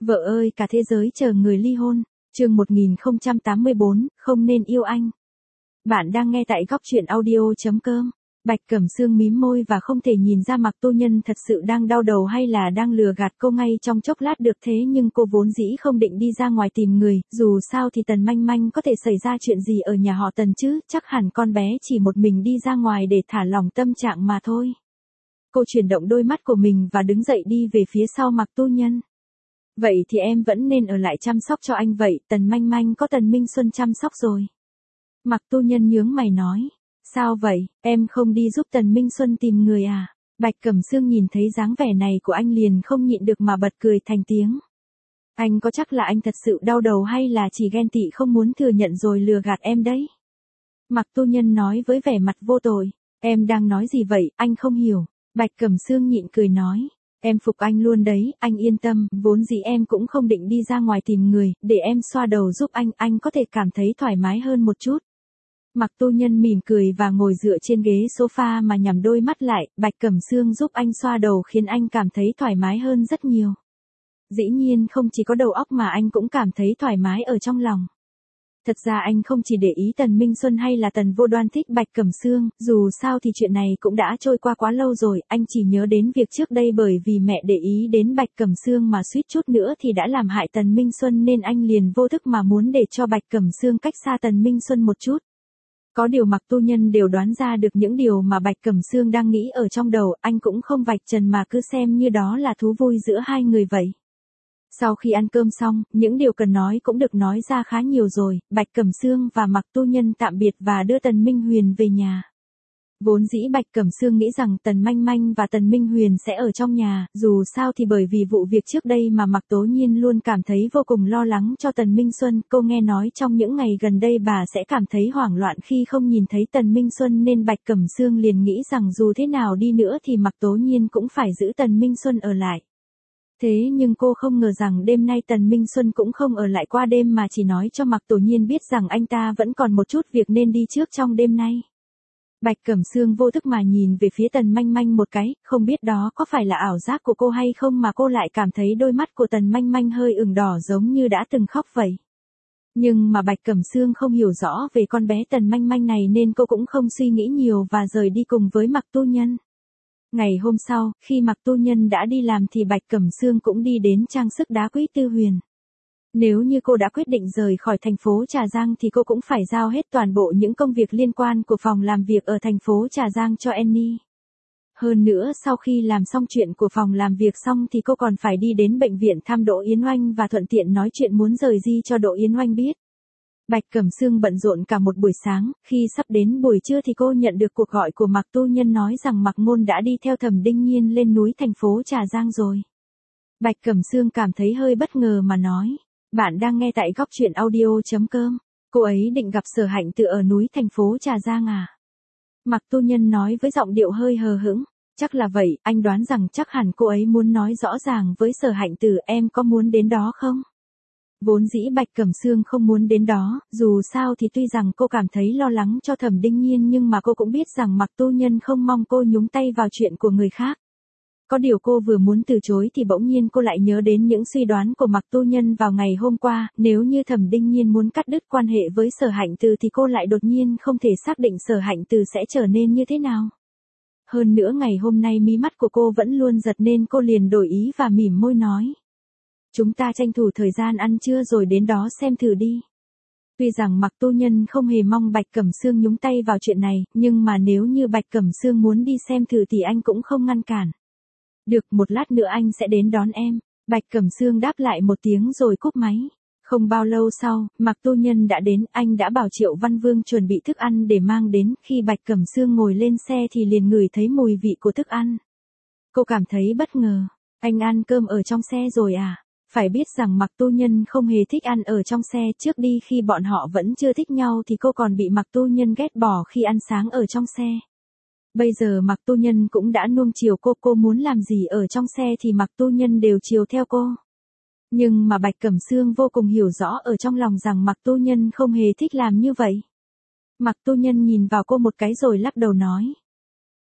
Vợ ơi, cả thế giới chờ người ly hôn. Chương 1084, không nên yêu anh. Bạn đang nghe tại góc truyện audio.com. Bạch Cẩm Sương mím môi và không thể nhìn ra Mạc Tu Nhân thật sự đang đau đầu hay là đang lừa gạt cô ngay trong chốc lát được, thế nhưng cô vốn dĩ không định đi ra ngoài tìm người, dù sao thì Tần Manh Manh có thể xảy ra chuyện gì ở nhà họ Tần chứ, chắc hẳn con bé chỉ một mình đi ra ngoài để thả lỏng tâm trạng mà thôi. Cô chuyển động đôi mắt của mình và đứng dậy đi về phía sau Mạc Tu Nhân. Vậy thì em vẫn nên ở lại chăm sóc cho anh vậy, Tần Manh Manh có Tần Minh Xuân chăm sóc rồi. Mạc Tu Nhân nhướng mày nói. Sao vậy, em không đi giúp Tần Minh Xuân tìm người à? Bạch Cẩm Sương nhìn thấy dáng vẻ này của anh liền không nhịn được mà bật cười thành tiếng. Anh có chắc là anh thật sự đau đầu hay là chỉ ghen tị không muốn thừa nhận rồi lừa gạt em đấy? Mạc Tu Nhân nói với vẻ mặt vô tội. Em đang nói gì vậy, anh không hiểu. Bạch Cẩm Sương nhịn cười nói. Em phục anh luôn đấy, anh yên tâm, vốn dĩ em cũng không định đi ra ngoài tìm người, để em xoa đầu giúp anh có thể cảm thấy thoải mái hơn một chút. Mạc Tu Nhân mỉm cười và ngồi dựa trên ghế sofa mà nhắm đôi mắt lại, Bạch Cẩm Sương giúp anh xoa đầu khiến anh cảm thấy thoải mái hơn rất nhiều. Dĩ nhiên không chỉ có đầu óc mà anh cũng cảm thấy thoải mái ở trong lòng. Thật ra anh không chỉ để ý Tần Minh Xuân hay là Tần Vô Đoan thích Bạch Cẩm Sương, dù sao thì chuyện này cũng đã trôi qua quá lâu rồi, anh chỉ nhớ đến việc trước đây bởi vì mẹ để ý đến Bạch Cẩm Sương mà suýt chút nữa thì đã làm hại Tần Minh Xuân nên anh liền vô thức mà muốn để cho Bạch Cẩm Sương cách xa Tần Minh Xuân một chút. Có điều Mạc Tu Nhân đều đoán ra được những điều mà Bạch Cẩm Sương đang nghĩ ở trong đầu, anh cũng không vạch trần mà cứ xem như đó là thú vui giữa hai người vậy. Sau khi ăn cơm xong, những điều cần nói cũng được nói ra khá nhiều rồi, Bạch Cẩm Sương và Mạc Tu Nhân tạm biệt và đưa Tần Minh Huyền về nhà. Vốn dĩ Bạch Cẩm Sương nghĩ rằng Tần Manh Manh và Tần Minh Huyền sẽ ở trong nhà, dù sao thì bởi vì vụ việc trước đây mà Mạc Tố Nhiên luôn cảm thấy vô cùng lo lắng cho Tần Minh Xuân, cô nghe nói trong những ngày gần đây bà sẽ cảm thấy hoảng loạn khi không nhìn thấy Tần Minh Xuân nên Bạch Cẩm Sương liền nghĩ rằng dù thế nào đi nữa thì Mạc Tố Nhiên cũng phải giữ Tần Minh Xuân ở lại. Thế nhưng cô không ngờ rằng đêm nay Tần Minh Xuân cũng không ở lại qua đêm mà chỉ nói cho Mạc Tố Nhiên biết rằng anh ta vẫn còn một chút việc nên đi trước trong đêm nay. Bạch Cẩm Sương vô thức mà nhìn về phía Tần Manh Manh một cái, không biết đó có phải là ảo giác của cô hay không mà cô lại cảm thấy đôi mắt của Tần Manh Manh hơi ửng đỏ giống như đã từng khóc vậy. Nhưng mà Bạch Cẩm Sương không hiểu rõ về con bé Tần Manh Manh này nên cô cũng không suy nghĩ nhiều và rời đi cùng với Mạc Tu Nhân. Ngày hôm sau, khi Mạc Tu Nhân đã đi làm thì Bạch Cẩm Sương cũng đi đến trang sức đá quý Tư Huyền. Nếu như cô đã quyết định rời khỏi thành phố Trà Giang thì cô cũng phải giao hết toàn bộ những công việc liên quan của phòng làm việc ở thành phố Trà Giang cho Annie. Hơn nữa sau khi làm xong chuyện của phòng làm việc xong thì cô còn phải đi đến bệnh viện thăm Đỗ Yến Oanh và thuận tiện nói chuyện muốn rời di cho Đỗ Yến Oanh biết. Bạch Cẩm Sương bận rộn cả một buổi sáng, khi sắp đến buổi trưa thì cô nhận được cuộc gọi của Mạc Tu Nhân nói rằng Mạc Ngôn đã đi theo Thẩm Đinh Nhiên lên núi thành phố Trà Giang rồi. Bạch Cẩm Sương cảm thấy hơi bất ngờ mà nói. Bạn đang nghe tại góc truyện audio.com. Cô ấy định gặp Sở Hạnh Từ ở núi thành phố Trà Giang à? Mạc Tu Nhân nói với giọng điệu hơi hờ hững. Chắc là vậy, anh đoán rằng chắc hẳn cô ấy muốn nói rõ ràng với Sở Hạnh Từ, em có muốn đến đó không? Vốn dĩ Bạch Cẩm Sương không muốn đến đó, dù sao thì tuy rằng cô cảm thấy lo lắng cho Thẩm Đinh Nhiên nhưng mà cô cũng biết rằng Mạc Tu Nhân không mong cô nhúng tay vào chuyện của người khác. Có điều cô vừa muốn từ chối thì bỗng nhiên cô lại nhớ đến những suy đoán của Mạc Tu Nhân vào ngày hôm qua, nếu như Thẩm Đinh Nhiên muốn cắt đứt quan hệ với Sở Hạnh Từ thì cô lại đột nhiên không thể xác định Sở Hạnh Từ sẽ trở nên như thế nào. Hơn nữa ngày hôm nay mí mắt của cô vẫn luôn giật nên cô liền đổi ý và mỉm môi nói. Chúng ta tranh thủ thời gian ăn trưa rồi đến đó xem thử đi. Tuy rằng Mạc Tu Nhân không hề mong Bạch Cẩm Sương nhúng tay vào chuyện này, nhưng mà nếu như Bạch Cẩm Sương muốn đi xem thử thì anh cũng không ngăn cản. Được, một lát nữa anh sẽ đến đón em. Bạch Cẩm Sương đáp lại một tiếng rồi cúp máy. Không bao lâu sau, Mạc Tu Nhân đã đến, anh đã bảo Triệu Văn Vương chuẩn bị thức ăn để mang đến, khi Bạch Cẩm Sương ngồi lên xe thì liền ngửi thấy mùi vị của thức ăn. Cô cảm thấy bất ngờ. Anh ăn cơm ở trong xe rồi à? Phải biết rằng Mạc Tu Nhân không hề thích ăn ở trong xe, trước đi khi bọn họ vẫn chưa thích nhau thì cô còn bị Mạc Tu Nhân ghét bỏ khi ăn sáng ở trong xe. Bây giờ Mạc Tu Nhân cũng đã nuông chiều cô muốn làm gì ở trong xe thì Mạc Tu Nhân đều chiều theo cô. Nhưng mà Bạch Cẩm Sương vô cùng hiểu rõ ở trong lòng rằng Mạc Tu Nhân không hề thích làm như vậy. Mạc Tu Nhân nhìn vào cô một cái rồi lắc đầu nói.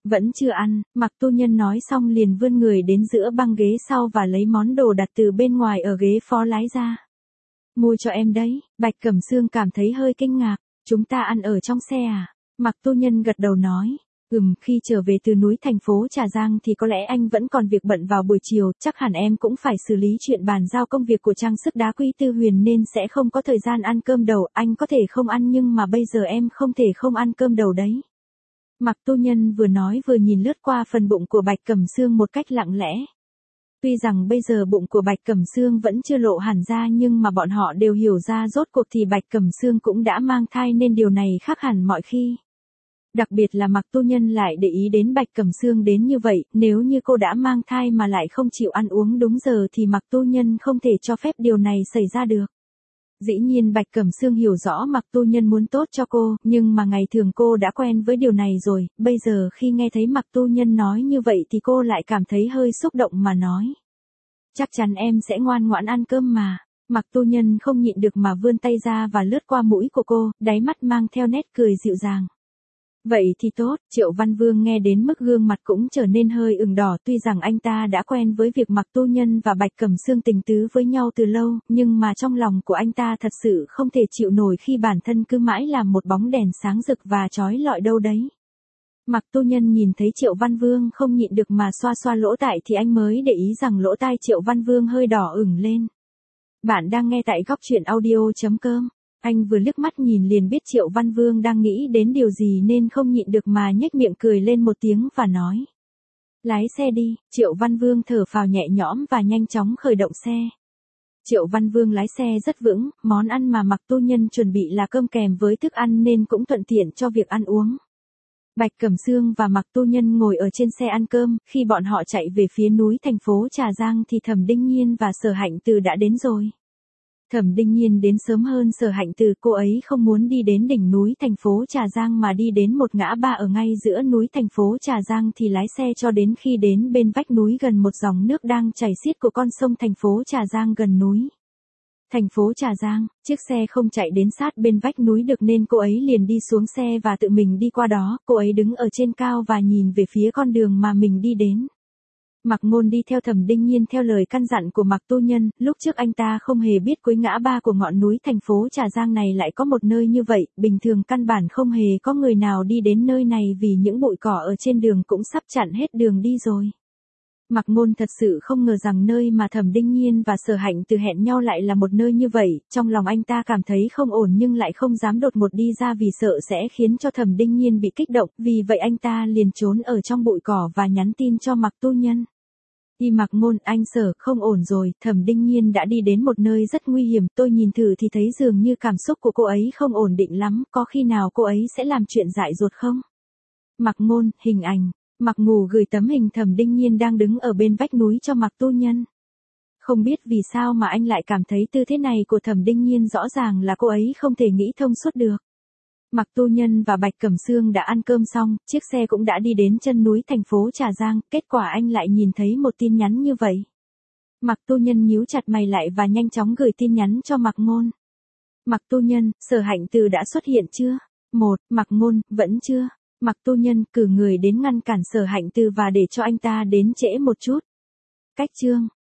Vẫn chưa ăn, Mạc Tu Nhân nói xong liền vươn người đến giữa băng ghế sau và lấy món đồ đặt từ bên ngoài ở ghế phó lái ra. Mua cho em đấy, Bạch Cẩm Sương cảm thấy hơi kinh ngạc, chúng ta ăn ở trong xe à? Mạc Tu Nhân gật đầu nói, khi trở về từ núi thành phố Trà Giang thì có lẽ anh vẫn còn việc bận vào buổi chiều, chắc hẳn em cũng phải xử lý chuyện bàn giao công việc của trang sức đá quý Tư Huyền nên sẽ không có thời gian ăn cơm đầu, anh có thể không ăn nhưng mà bây giờ em không thể không ăn cơm đầu đấy. Mạc Tu Nhân vừa nói vừa nhìn lướt qua phần bụng của Bạch Cẩm Sương một cách lặng lẽ. Tuy rằng bây giờ bụng của Bạch Cẩm Sương vẫn chưa lộ hẳn ra nhưng mà bọn họ đều hiểu ra rốt cuộc thì Bạch Cẩm Sương cũng đã mang thai nên điều này khác hẳn mọi khi. Đặc biệt là Mạc Tu Nhân lại để ý đến Bạch Cẩm Sương đến như vậy, nếu như cô đã mang thai mà lại không chịu ăn uống đúng giờ thì Mạc Tu Nhân không thể cho phép điều này xảy ra được. Dĩ nhiên Bạch Cẩm Sương hiểu rõ Mạc Tu Nhân muốn tốt cho cô, nhưng mà ngày thường cô đã quen với điều này rồi, bây giờ khi nghe thấy Mạc Tu Nhân nói như vậy thì cô lại cảm thấy hơi xúc động mà nói. Chắc chắn em sẽ ngoan ngoãn ăn cơm mà. Mạc Tu Nhân không nhịn được mà vươn tay ra và lướt qua mũi của cô, đáy mắt mang theo nét cười dịu dàng. Vậy thì tốt, Triệu Văn Vương nghe đến mức gương mặt cũng trở nên hơi ửng đỏ, tuy rằng anh ta đã quen với việc Mạc Tu Nhân và Bạch Cẩm Sương tình tứ với nhau từ lâu, nhưng mà trong lòng của anh ta thật sự không thể chịu nổi khi bản thân cứ mãi làm một bóng đèn sáng rực và chói lọi đâu đấy. Mạc Tu Nhân nhìn thấy Triệu Văn Vương không nhịn được mà xoa xoa lỗ tai thì anh mới để ý rằng lỗ tai Triệu Văn Vương hơi đỏ ửng lên. Bạn đang nghe tại góc truyện audio.com. Anh vừa liếc mắt nhìn liền biết Triệu Văn Vương đang nghĩ đến điều gì nên không nhịn được mà nhếch miệng cười lên một tiếng và nói. Lái xe đi, Triệu Văn Vương thở phào nhẹ nhõm và nhanh chóng khởi động xe. Triệu Văn Vương lái xe rất vững, món ăn mà Mạc Tu Nhân chuẩn bị là cơm kèm với thức ăn nên cũng thuận tiện cho việc ăn uống. Bạch Cẩm Sương và Mạc Tu Nhân ngồi ở trên xe ăn cơm, khi bọn họ chạy về phía núi thành phố Trà Giang thì Thẩm Đinh Nhiên và Sở Hạnh Từ đã đến rồi. Thẩm Đinh Nhiên đến sớm hơn Sở Hạnh Từ, cô ấy không muốn đi đến đỉnh núi thành phố Trà Giang mà đi đến một ngã ba ở ngay giữa núi thành phố Trà Giang thì lái xe cho đến khi đến bên vách núi gần một dòng nước đang chảy xiết của con sông thành phố Trà Giang gần núi. Thành phố Trà Giang, chiếc xe không chạy đến sát bên vách núi được nên cô ấy liền đi xuống xe và tự mình đi qua đó, cô ấy đứng ở trên cao và nhìn về phía con đường mà mình đi đến. Mạc Ngôn đi theo Thẩm Đinh Nhiên theo lời căn dặn của Mạc Tu Nhân, lúc trước anh ta không hề biết cuối ngã ba của ngọn núi thành phố Trà Giang này lại có một nơi như vậy, bình thường căn bản không hề có người nào đi đến nơi này vì những bụi cỏ ở trên đường cũng sắp chặn hết đường đi rồi. Mạc Ngôn thật sự không ngờ rằng nơi mà Thẩm Đinh Nhiên và Sở Hạnh Từ hẹn nhau lại là một nơi như vậy, trong lòng anh ta cảm thấy không ổn nhưng lại không dám đột ngột đi ra vì sợ sẽ khiến cho Thẩm Đinh Nhiên bị kích động, vì vậy anh ta liền trốn ở trong bụi cỏ và nhắn tin cho Mạc Tu Nhân. Đi Mạc Ngôn, anh Sở, không ổn rồi, Thẩm Đinh Nhiên đã đi đến một nơi rất nguy hiểm, tôi nhìn thử thì thấy dường như cảm xúc của cô ấy không ổn định lắm, có khi nào cô ấy sẽ làm chuyện dại dột không? Mạc Ngôn, hình ảnh. Mạc Ngù gửi tấm hình Thẩm Đinh Nhiên đang đứng ở bên vách núi cho Mạc Tu Nhân. Không biết vì sao mà anh lại cảm thấy tư thế này của Thẩm Đinh Nhiên rõ ràng là cô ấy không thể nghĩ thông suốt được. Mạc Tu Nhân và Bạch Cẩm Sương đã ăn cơm xong, chiếc xe cũng đã đi đến chân núi thành phố Trà Giang, kết quả anh lại nhìn thấy một tin nhắn như vậy. Mạc Tu Nhân nhíu chặt mày lại và nhanh chóng gửi tin nhắn cho Mạc Ngôn. Mạc Tu Nhân, Sở Hạnh Từ đã xuất hiện chưa? Mạc Ngôn, vẫn chưa. Mạc Tu Nhân, cử người đến ngăn cản Sở Hạnh Từ và để cho anh ta đến trễ một chút. Cách chương